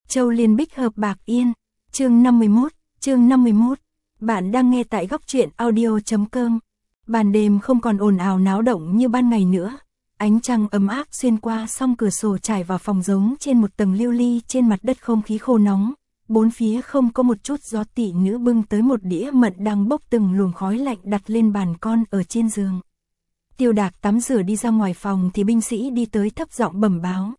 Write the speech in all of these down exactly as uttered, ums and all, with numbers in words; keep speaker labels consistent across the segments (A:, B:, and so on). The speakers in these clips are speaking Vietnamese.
A: Châu Liên Bích hợp Bạc Yên, chương năm mươi mốt, chương năm mươi mốt. Bạn đang nghe tại góc truyện audio chấm com. Ban đêm không còn ồn ào náo động như ban ngày nữa. Ánh trăng ấm áp xuyên qua song cửa sổ trải vào phòng giống trên một tầng lưu ly trên mặt đất không khí khô nóng. Bốn phía không có một chút gió, tỷ nữ bưng tới một đĩa mận đang bốc từng luồng khói lạnh đặt lên bàn con ở trên giường. Tiêu Đạc tắm rửa đi ra ngoài phòng thì binh sĩ đi tới thấp giọng bẩm báo.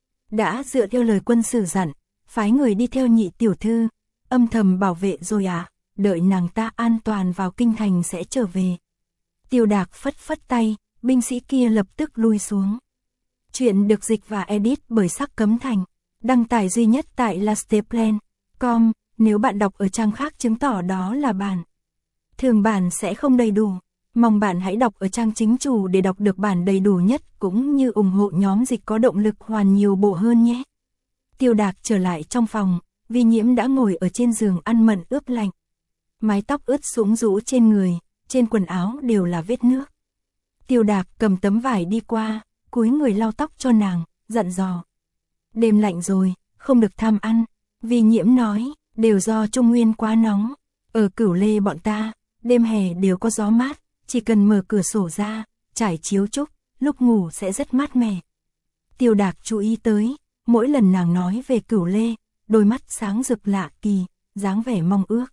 A: Đã dựa theo lời quân sử dặn, phái người đi theo nhị tiểu thư, âm thầm bảo vệ rồi à, đợi nàng ta an toàn vào kinh thành sẽ trở về. Tiêu Đạc phất phất tay, binh sĩ kia lập tức lui xuống. Chuyện được dịch và edit bởi Sắc Cấm Thành, đăng tải duy nhất tại lasteplan chấm com, nếu bạn đọc ở trang khác chứng tỏ đó là bản thường bản sẽ không đầy đủ. Mong bạn hãy đọc ở trang chính chủ để đọc được bản đầy đủ nhất cũng như ủng hộ nhóm dịch có động lực hoàn nhiều bộ hơn nhé. Tiêu Đạc trở lại trong phòng, Vi Nhiễm đã ngồi ở trên giường ăn mận ướp lạnh. Mái tóc ướt sũng rũ trên người, trên quần áo đều là vết nước. Tiêu Đạc cầm tấm vải đi qua, cúi người lau tóc cho nàng, dặn dò. Đêm lạnh rồi, không được tham ăn. Vi Nhiễm nói, đều do Trung Nguyên quá nóng. Ở Cửu Lê bọn ta, đêm hè đều có gió mát, chỉ cần mở cửa sổ ra, trải chiếu trúc, lúc ngủ sẽ rất mát mẻ. Tiêu Đạc chú ý tới, mỗi lần nàng nói về Cửu Lê, đôi mắt sáng rực lạ kỳ, dáng vẻ mong ước.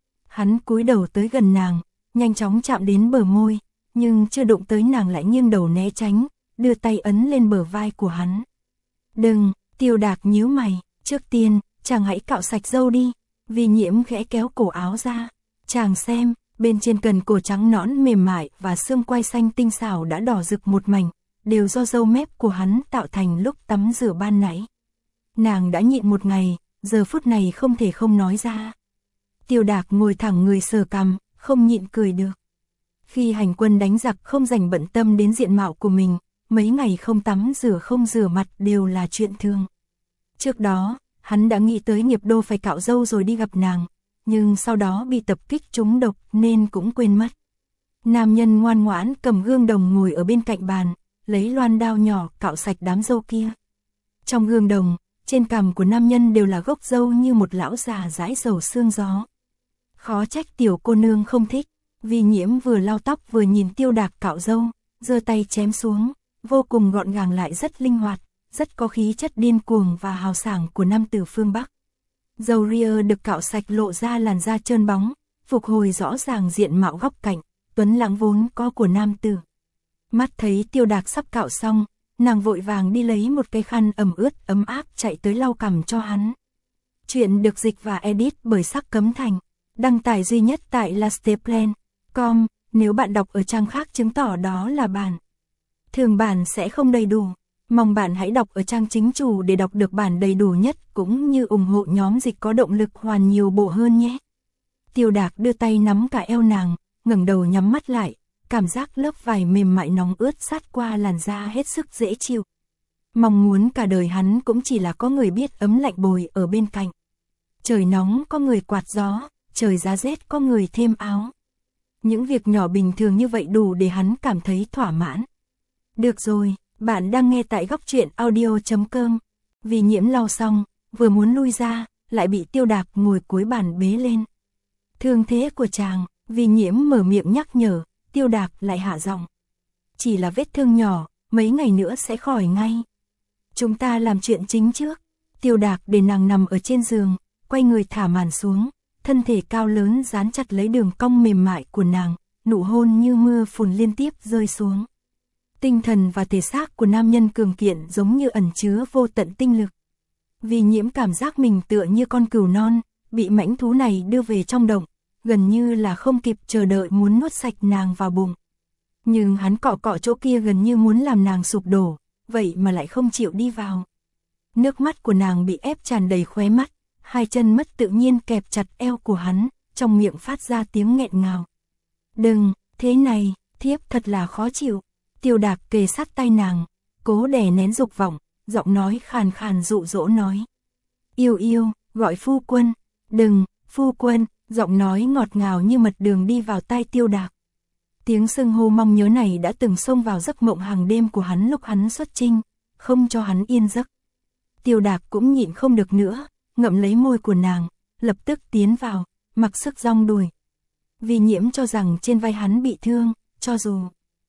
A: Hắn cúi đầu tới gần nàng, nhanh chóng chạm đến bờ môi, nhưng chưa đụng tới nàng lại nghiêng đầu né tránh, đưa tay ấn lên bờ vai của hắn. Đừng, Tiêu Đạc nhíu mày, trước tiên, chàng hãy cạo sạch râu đi. Vi Nhiễm khẽ kéo cổ áo ra, chàng xem, bên trên cần cổ trắng nõn mềm mại và xương quai xanh tinh xảo đã đỏ rực một mảnh, đều do râu mép của hắn tạo thành lúc tắm rửa ban nãy. Nàng đã nhịn một ngày, giờ phút này không thể không nói ra. Tiêu Đạc ngồi thẳng người sờ cằm, không nhịn cười được. Khi hành quân đánh giặc không dành bận tâm đến diện mạo của mình, mấy ngày không tắm rửa không rửa mặt đều là chuyện thường. Trước đó, hắn đã nghĩ tới Nghiệp Đô phải cạo râu rồi đi gặp nàng, nhưng sau đó bị tập kích trúng độc nên cũng quên mất. Nam nhân ngoan ngoãn cầm gương đồng ngồi ở bên cạnh bàn, lấy loan đao nhỏ cạo sạch đám râu kia. Trong gương đồng, trên cằm của nam nhân đều là gốc râu như một lão già dãi dầu sương gió. Khó trách tiểu cô nương không thích. Vi Nhiễm vừa lau tóc vừa nhìn Tiêu Đạc cạo râu, giơ tay chém xuống, vô cùng gọn gàng lại rất linh hoạt, rất có khí chất điên cuồng và hào sảng của nam tử phương Bắc. Râu ria được cạo sạch lộ ra làn da trơn bóng, phục hồi rõ ràng diện mạo góc cạnh, tuấn lãng vốn có của nam tử. Mắt thấy Tiêu Đạc sắp cạo xong, nàng vội vàng đi lấy một cái khăn ẩm ướt ấm áp chạy tới lau cằm cho hắn. Chuyện được dịch và edit bởi Sắc Cấm Thành, đăng tải duy nhất tại lasteplan chấm com, nếu bạn đọc ở trang khác chứng tỏ đó là bản thường bản sẽ không đầy đủ. Mong bạn hãy đọc ở trang chính chủ để đọc được bản đầy đủ nhất cũng như ủng hộ nhóm dịch có động lực hoàn nhiều bộ hơn nhé. Tiêu Đạc đưa tay nắm cả eo nàng, ngẩng đầu nhắm mắt lại, cảm giác lớp vải mềm mại nóng ướt sát qua làn da hết sức dễ chịu. Mong muốn cả đời hắn cũng chỉ là có người biết ấm lạnh bồi ở bên cạnh. Trời nóng có người quạt gió, trời giá rét có người thêm áo. Những việc nhỏ bình thường như vậy đủ để hắn cảm thấy thỏa mãn. Được rồi, bạn đang nghe tại góc truyện audio chấm com. Vi Nhiễm lau xong, vừa muốn lui ra, lại bị Tiêu Đạc ngồi cuối bàn bế lên. Thương thế của chàng, Vi Nhiễm mở miệng nhắc nhở, Tiêu Đạc lại hạ giọng. Chỉ là vết thương nhỏ, mấy ngày nữa sẽ khỏi ngay. Chúng ta làm chuyện chính trước. Tiêu Đạc để nàng nằm ở trên giường, quay người thả màn xuống, thân thể cao lớn dán chặt lấy đường cong mềm mại của nàng, nụ hôn như mưa phùn liên tiếp rơi xuống. Tinh thần và thể xác của nam nhân cường kiện giống như ẩn chứa vô tận tinh lực. Vi Nhiễm cảm giác mình tựa như con cừu non, bị mãnh thú này đưa về trong động, gần như là không kịp chờ đợi muốn nuốt sạch nàng vào bụng. Nhưng hắn cọ cọ chỗ kia gần như muốn làm nàng sụp đổ, vậy mà lại không chịu đi vào. Nước mắt của nàng bị ép tràn đầy khóe mắt, hai chân mất tự nhiên kẹp chặt eo của hắn, trong miệng phát ra tiếng nghẹn ngào. Đừng, thế này, thiếp thật là khó chịu. Tiêu Đạc kề sát tay nàng, cố đè nén dục vọng, giọng nói khàn khàn dụ dỗ nói. Yêu yêu, gọi phu quân. Đừng, phu quân, giọng nói ngọt ngào như mật đường đi vào tai Tiêu Đạc. Tiếng xưng hô mong nhớ này đã từng xông vào giấc mộng hàng đêm của hắn lúc hắn xuất chinh, không cho hắn yên giấc. Tiêu Đạc cũng nhịn không được nữa, ngậm lấy môi của nàng, lập tức tiến vào, mặc sức rong đùi. Vi Nhiễm cho rằng trên vai hắn bị thương, cho dù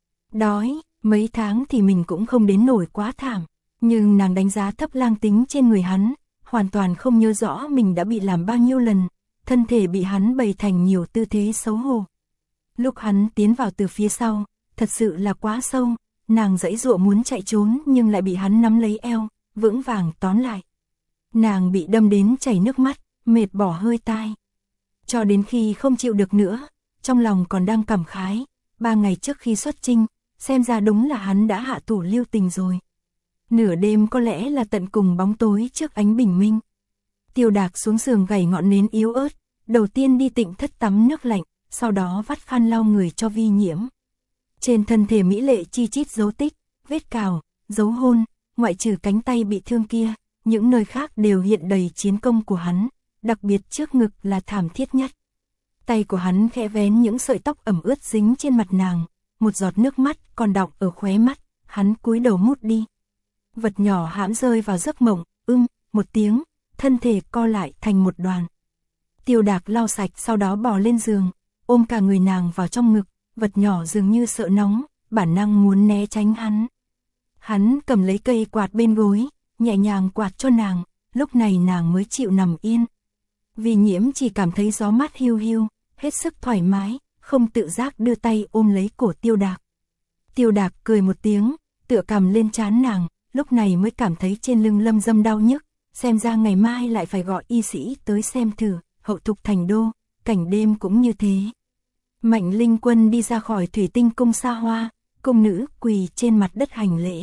A: đói, mấy tháng thì mình cũng không đến nổi quá thảm, nhưng nàng đánh giá thấp lang tính trên người hắn, hoàn toàn không nhớ rõ mình đã bị làm bao nhiêu lần, thân thể bị hắn bày thành nhiều tư thế xấu hổ. Lúc hắn tiến vào từ phía sau, thật sự là quá sâu, nàng giãy giụa muốn chạy trốn nhưng lại bị hắn nắm lấy eo, vững vàng tóm lại. Nàng bị đâm đến chảy nước mắt, mệt bỏ hơi tai. Cho đến khi không chịu được nữa, trong lòng còn đang cảm khái, ba ngày trước khi xuất chinh, xem ra đúng là hắn đã hạ thủ lưu tình rồi. Nửa đêm có lẽ là tận cùng bóng tối trước ánh bình minh. Tiêu Đạc xuống giường gảy ngọn nến yếu ớt, đầu tiên đi tịnh thất tắm nước lạnh, sau đó vắt khăn lau người cho Vi Nhiễm. Trên thân thể mỹ lệ chi chít dấu tích, vết cào, dấu hôn, ngoại trừ cánh tay bị thương kia, những nơi khác đều hiện đầy chiến công của hắn, đặc biệt trước ngực là thảm thiết nhất. Tay của hắn khẽ vén những sợi tóc ẩm ướt dính trên mặt nàng, một giọt nước mắt còn đọng ở khóe mắt, hắn cúi đầu mút đi. Vật nhỏ hãm rơi vào giấc mộng, ưm, một tiếng, thân thể co lại thành một đoàn. Tiêu Đạc lau sạch sau đó bò lên giường, ôm cả người nàng vào trong ngực, vật nhỏ dường như sợ nóng, bản năng muốn né tránh hắn. Hắn cầm lấy cây quạt bên gối, nhẹ nhàng quạt cho nàng, lúc này nàng mới chịu nằm yên. Vi Nhiễm chỉ cảm thấy gió mát hiu hiu, hết sức thoải mái, không tự giác đưa tay ôm lấy cổ Tiêu Đạc. Tiêu Đạc cười một tiếng, tựa cằm lên trán nàng, lúc này mới cảm thấy trên lưng lâm dâm đau nhức, xem ra ngày mai lại phải gọi y sĩ tới xem thử. Hậu Thục thành đô, cảnh đêm cũng như thế. Mạnh Linh Quân đi ra khỏi thủy tinh cung xa hoa, cung nữ quỳ trên mặt đất hành lễ.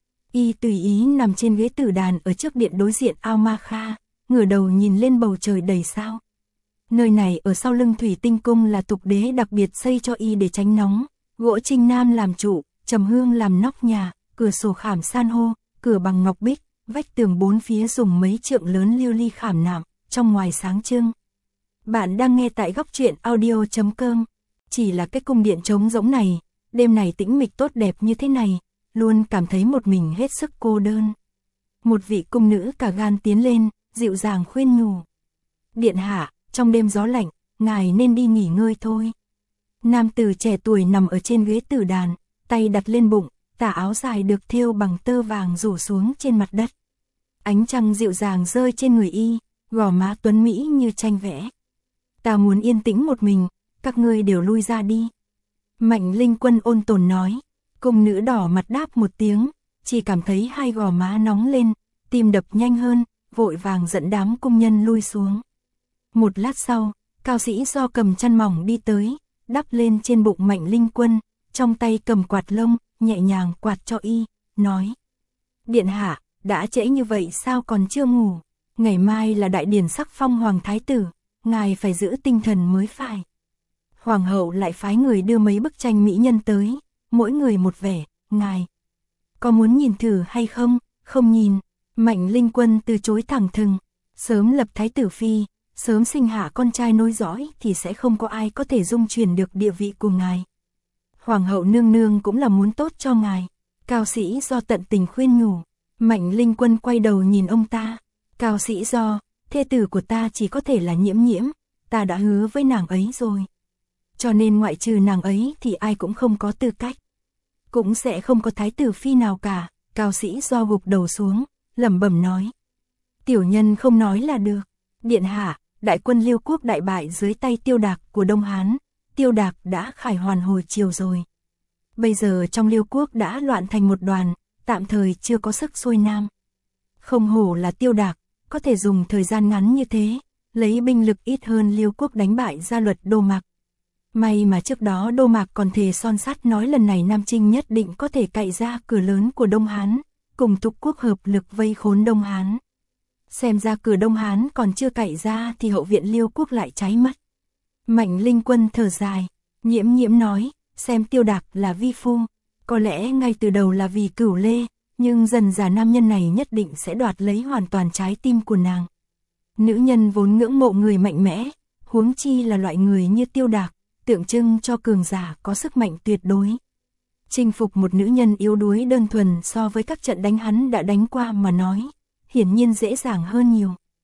A: Y tùy ý nằm trên ghế tử đàn ở trước điện đối diện ao Ma Kha, ngửa đầu nhìn lên bầu trời đầy sao. Nơi này ở sau lưng thủy tinh cung là tục đế đặc biệt xây cho y để tránh nóng, gỗ Trinh Nam làm trụ, trầm hương làm nóc nhà, cửa sổ khảm san hô, cửa bằng ngọc bích, vách tường bốn phía dùng mấy trượng lớn lưu ly khảm nạm, trong ngoài sáng trưng. Bạn đang nghe tại góc truyện audio chấm com. Chỉ là cái cung điện trống rỗng này, đêm này tĩnh mịch tốt đẹp như thế này, luôn cảm thấy một mình hết sức cô đơn. Một vị cung nữ cả gan tiến lên, dịu dàng khuyên nhủ. Điện hạ, trong đêm gió lạnh, ngài nên đi nghỉ ngơi thôi. Nam tử trẻ tuổi nằm ở trên ghế tử đàn, tay đặt lên bụng, tà áo dài được thêu bằng tơ vàng rủ xuống trên mặt đất. Ánh trăng dịu dàng rơi trên người y, gò má tuấn mỹ như tranh vẽ. Ta muốn yên tĩnh một mình, các ngươi đều lui ra đi. Mạnh Linh Quân ôn tồn nói, cung nữ đỏ mặt đáp một tiếng, chỉ cảm thấy hai gò má nóng lên, tim đập nhanh hơn, vội vàng dẫn đám cung nhân lui xuống. Một lát sau, cao sĩ do cầm chăn mỏng đi tới, đắp lên trên bụng Mạnh Linh Quân, trong tay cầm quạt lông, nhẹ nhàng quạt cho y, nói. Điện hạ, đã trễ như vậy sao còn chưa ngủ, ngày mai là đại điển sắc phong hoàng thái tử, ngài phải giữ tinh thần mới phải. Hoàng hậu lại phái người đưa mấy bức tranh mỹ nhân tới, mỗi người một vẻ, ngài có muốn nhìn thử hay không? Không nhìn. Mạnh Linh Quân từ chối thẳng thừng, sớm lập thái tử phi, sớm sinh hạ con trai nối dõi thì sẽ không có ai có thể dung chuyển được địa vị của ngài. Hoàng hậu nương nương cũng là muốn tốt cho ngài. Cao sĩ do tận tình khuyên nhủ. Mạnh Linh Quân quay đầu nhìn ông ta. Cao sĩ do, thê tử của ta chỉ có thể là Nhiễm Nhiễm, ta đã hứa với nàng ấy rồi. Cho nên ngoại trừ nàng ấy thì ai cũng không có tư cách. Cũng sẽ không có thái tử phi nào cả. Cao sĩ do gục đầu xuống, lẩm bẩm nói. Tiểu nhân không nói là được. Điện hạ, đại quân Liêu quốc đại bại dưới tay Tiêu Đạc của Đông Hán. Tiêu Đạc đã khải hoàn hồi chiều rồi. Bây giờ trong Liêu quốc đã loạn thành một đoàn, tạm thời chưa có sức xuôi nam. Không hổ là Tiêu Đạc, có thể dùng thời gian ngắn như thế, lấy binh lực ít hơn Liêu quốc đánh bại Gia Luật Đô Mạc. May mà trước đó Đô Mạc còn thề son sắt nói lần này Nam Trinh nhất định có thể cậy ra cửa lớn của Đông Hán, cùng Thục quốc hợp lực vây khốn Đông Hán. Xem ra cửa Đông Hán còn chưa cậy ra thì hậu viện Liêu quốc lại cháy mất. Mạnh Linh Quân thở dài, Nhiễm Nhiễm nói, xem Tiêu Đạc là vi phu, có lẽ ngay từ đầu là vì Cửu Lê, nhưng dần dà nam nhân này nhất định sẽ đoạt lấy hoàn toàn trái tim của nàng. Nữ nhân vốn ngưỡng mộ người mạnh mẽ, huống chi là loại người như Tiêu Đạc, tượng trưng cho cường giả có sức mạnh tuyệt đối. Chinh phục một nữ nhân yếu đuối đơn thuần so với các trận đánh hắn đã đánh qua mà nói, hiển nhiên dễ dàng hơn nhiều.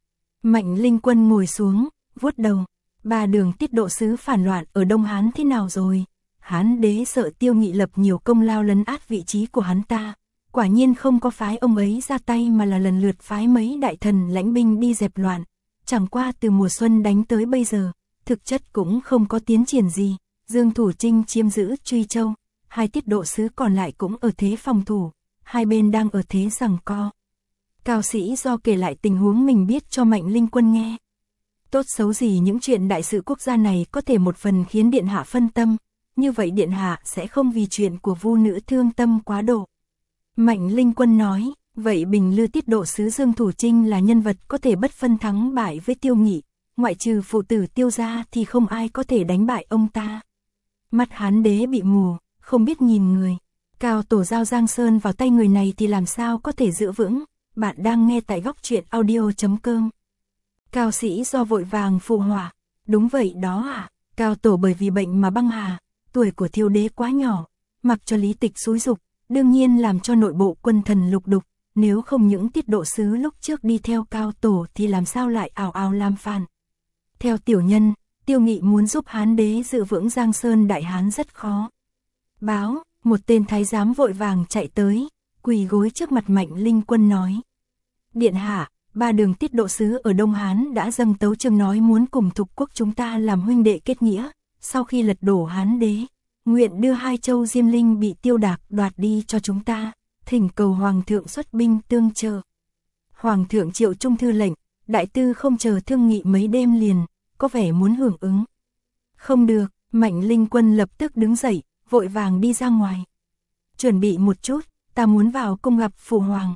A: Mạnh Linh Quân ngồi xuống, vuốt đầu. Ba Đường Tiết Độ sứ phản loạn ở Đông Hán thế nào rồi? Hán đế sợ Tiêu Nghị lập nhiều công lao lấn át vị trí của hắn ta. Quả nhiên không có phái ông ấy ra tay mà là lần lượt phái mấy đại thần lãnh binh đi dẹp loạn. Chẳng qua từ mùa xuân đánh tới bây giờ, thực chất cũng không có tiến triển gì. Dương Thủ Trinh chiếm giữ Truy Châu, hai tiết độ sứ còn lại cũng ở thế phòng thủ, hai bên đang ở thế giằng co. Cao Sĩ Do kể lại tình huống mình biết cho Mạnh Linh Quân nghe. Tốt xấu gì những chuyện đại sự quốc gia này có thể một phần khiến Điện Hạ phân tâm, như vậy Điện Hạ sẽ không vì chuyện của Vu nữ thương tâm quá độ. Mạnh Linh Quân nói, vậy Bình Lư tiết độ sứ Dương Thủ Trinh là nhân vật có thể bất phân thắng bại với Tiêu Nghị, ngoại trừ phụ tử Tiêu gia thì không ai có thể đánh bại ông ta. Mắt Hán đế bị mù, không biết nhìn người. Cao tổ giao Giang Sơn vào tay người này thì làm sao có thể giữ vững. Bạn đang nghe tại góc truyện audio chấm com. Cao Sĩ Do vội vàng phụ họa. Đúng vậy đó à, Cao tổ bởi vì bệnh mà băng hà, tuổi của Thiêu đế quá nhỏ, mặc cho lý tịch xúi dục, đương nhiên làm cho nội bộ quân thần lục đục, nếu không những tiết độ sứ lúc trước đi theo Cao tổ thì làm sao lại ào ào làm phản. Theo tiểu nhân, Tiêu Nghị muốn giúp Hán đế giữ vững Giang Sơn Đại Hán rất khó. Báo, một tên thái giám vội vàng chạy tới, quỳ gối trước mặt Mạnh Linh Quân nói. Điện hạ, Ba Đường tiết độ sứ ở Đông Hán đã dâng tấu chương nói muốn cùng Thục quốc chúng ta làm huynh đệ kết nghĩa, sau khi lật đổ Hán đế, nguyện đưa hai châu Diêm Linh bị Tiêu Đạc đoạt đi cho chúng ta, thỉnh cầu Hoàng thượng xuất binh tương trợ. Hoàng thượng triệu trung thư lệnh, đại tư không chờ thương nghị mấy đêm liền, có vẻ muốn hưởng ứng. Không được, Mạnh Linh Quân lập tức đứng dậy, vội vàng đi ra ngoài. Chuẩn bị một chút, ta muốn vào cung gặp phụ hoàng.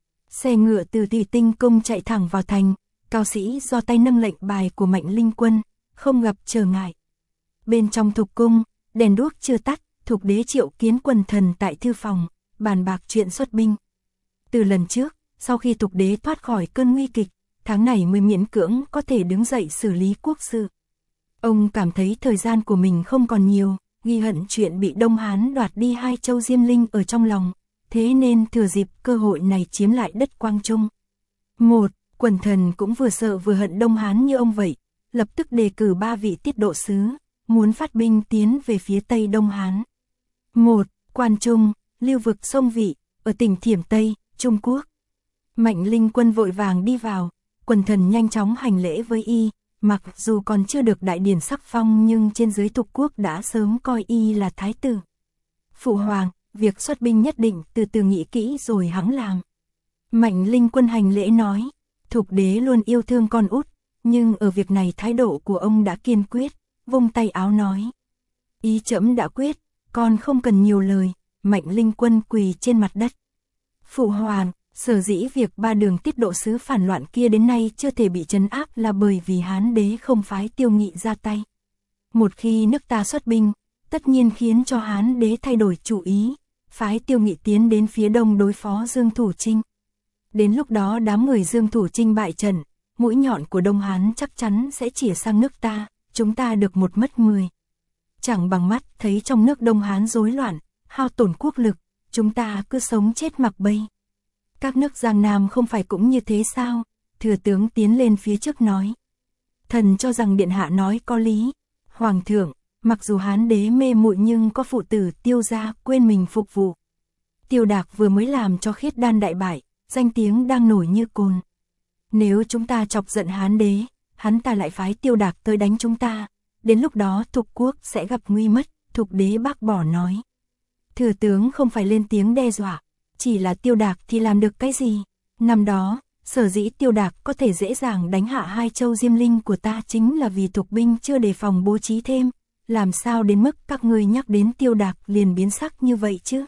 A: Xe ngựa từ Thủy Tinh cung chạy thẳng vào thành, Cao Sĩ Do tay nâng lệnh bài của Mạnh Linh Quân, không gặp trở ngại. Bên trong Thục cung, đèn đuốc chưa tắt, Thục đế triệu kiến quần thần tại thư phòng, bàn bạc chuyện xuất binh. Từ lần trước, sau khi Thục đế thoát khỏi cơn nguy kịch, tháng này mới miễn cưỡng có thể đứng dậy xử lý quốc sự. Ông cảm thấy thời gian của mình không còn nhiều, ghi hận chuyện bị Đông Hán đoạt đi hai châu Diêm Linh ở trong lòng, thế nên thừa dịp cơ hội này chiếm lại đất Quang Trung. Một, quần thần cũng vừa sợ vừa hận Đông Hán như ông vậy, lập tức đề cử ba vị tiết độ sứ, muốn phát binh tiến về phía Tây Đông Hán. Một, Quan Trung, lưu vực sông Vị, ở tỉnh Thiểm Tây, Trung Quốc. Mạnh Linh Quân vội vàng đi vào, quần thần nhanh chóng hành lễ với y, mặc dù còn chưa được đại điển sắc phong nhưng trên dưới Thục quốc đã sớm coi y là thái tử. Phụ hoàng, việc xuất binh nhất định từ từ nghĩ kỹ rồi hẵng làm. Mạnh Linh Quân hành lễ nói, Thục đế luôn yêu thương con út, nhưng ở việc này thái độ của ông đã kiên quyết, vung tay áo nói. Ý trẫm đã quyết, con không cần nhiều lời. Mạnh Linh Quân quỳ trên mặt đất. Phụ hoàng, sở dĩ việc Ba Đường tiết độ sứ phản loạn kia đến nay chưa thể bị trấn áp là bởi vì Hán đế không phái Tiêu Nghị ra tay. Một khi nước ta xuất binh, tất nhiên khiến cho Hán đế thay đổi chủ ý, phái Tiêu Nghị tiến đến phía đông đối phó Dương Thủ Trinh. Đến lúc đó đám người Dương Thủ Trinh bại trận, mũi nhọn của Đông Hán chắc chắn sẽ chĩa sang nước ta, chúng ta được một mất mười. Chẳng bằng mắt thấy trong nước Đông Hán rối loạn, hao tổn quốc lực, chúng ta cứ sống chết mặc bay. Các nước Giang Nam không phải cũng như thế sao? Thừa tướng tiến lên phía trước nói. Thần cho rằng điện hạ nói có lý. Hoàng thượng, mặc dù Hán đế mê muội nhưng có phụ tử Tiêu gia quên mình phục vụ. Tiêu Đạc vừa mới làm cho Khiết Đan đại bại, danh tiếng đang nổi như cồn. Nếu chúng ta chọc giận Hán đế, hắn ta lại phái Tiêu Đạc tới đánh chúng ta, đến lúc đó Thục quốc sẽ gặp nguy mất. Thục đế bác bỏ nói. Thừa tướng không phải lên tiếng đe dọa, chỉ là Tiêu Đạc thì làm được cái gì? Năm đó, sở dĩ Tiêu Đạc có thể dễ dàng đánh hạ hai châu Diêm Linh của ta chính là vì Thục binh chưa đề phòng bố trí thêm, làm sao đến mức các ngươi nhắc đến Tiêu Đạc liền biến sắc như vậy chứ?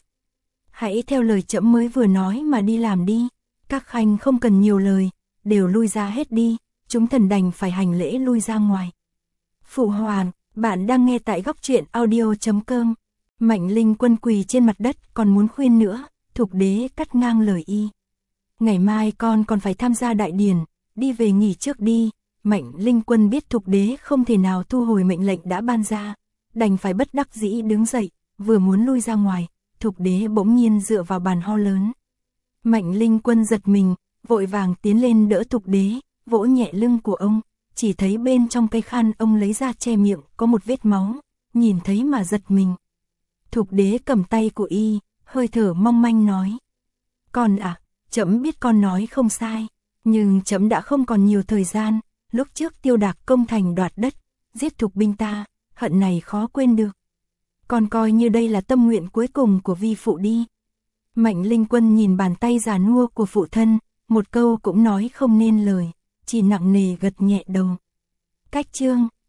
A: Hãy theo lời trẫm mới vừa nói mà đi làm đi, các khanh không cần nhiều lời, đều lui ra hết đi, chúng thần đành phải hành lễ lui ra ngoài. Phụ hoàng, bạn đang nghe tại góc truyện audio chấm com. Mạnh Linh Quân quỳ trên mặt đất còn muốn khuyên nữa, Thục đế cắt ngang lời y. Ngày mai con còn phải tham gia đại điển, đi về nghỉ trước đi. Mạnh Linh Quân biết Thục đế không thể nào thu hồi mệnh lệnh đã ban ra, đành phải bất đắc dĩ đứng dậy, vừa muốn lui ra ngoài, Thục đế bỗng nhiên dựa vào bàn ho lớn. Mạnh Linh Quân giật mình, vội vàng tiến lên đỡ Thục đế, vỗ nhẹ lưng của ông, chỉ thấy bên trong cây khăn ông lấy ra che miệng có một vết máu, nhìn thấy mà giật mình. Thục đế cầm tay của y, hơi thở mong manh nói. Con à, trẫm biết con nói không sai, nhưng trẫm đã không còn nhiều thời gian, lúc trước Tiêu Đạc công thành đoạt đất, giết thục binh ta, hận này khó quên được. Con coi như đây là tâm nguyện cuối cùng của vi phụ đi. Mạnh Linh Quân nhìn bàn tay già nua của phụ thân, một câu cũng nói không nên lời, chỉ nặng nề gật nhẹ đầu. Cách chương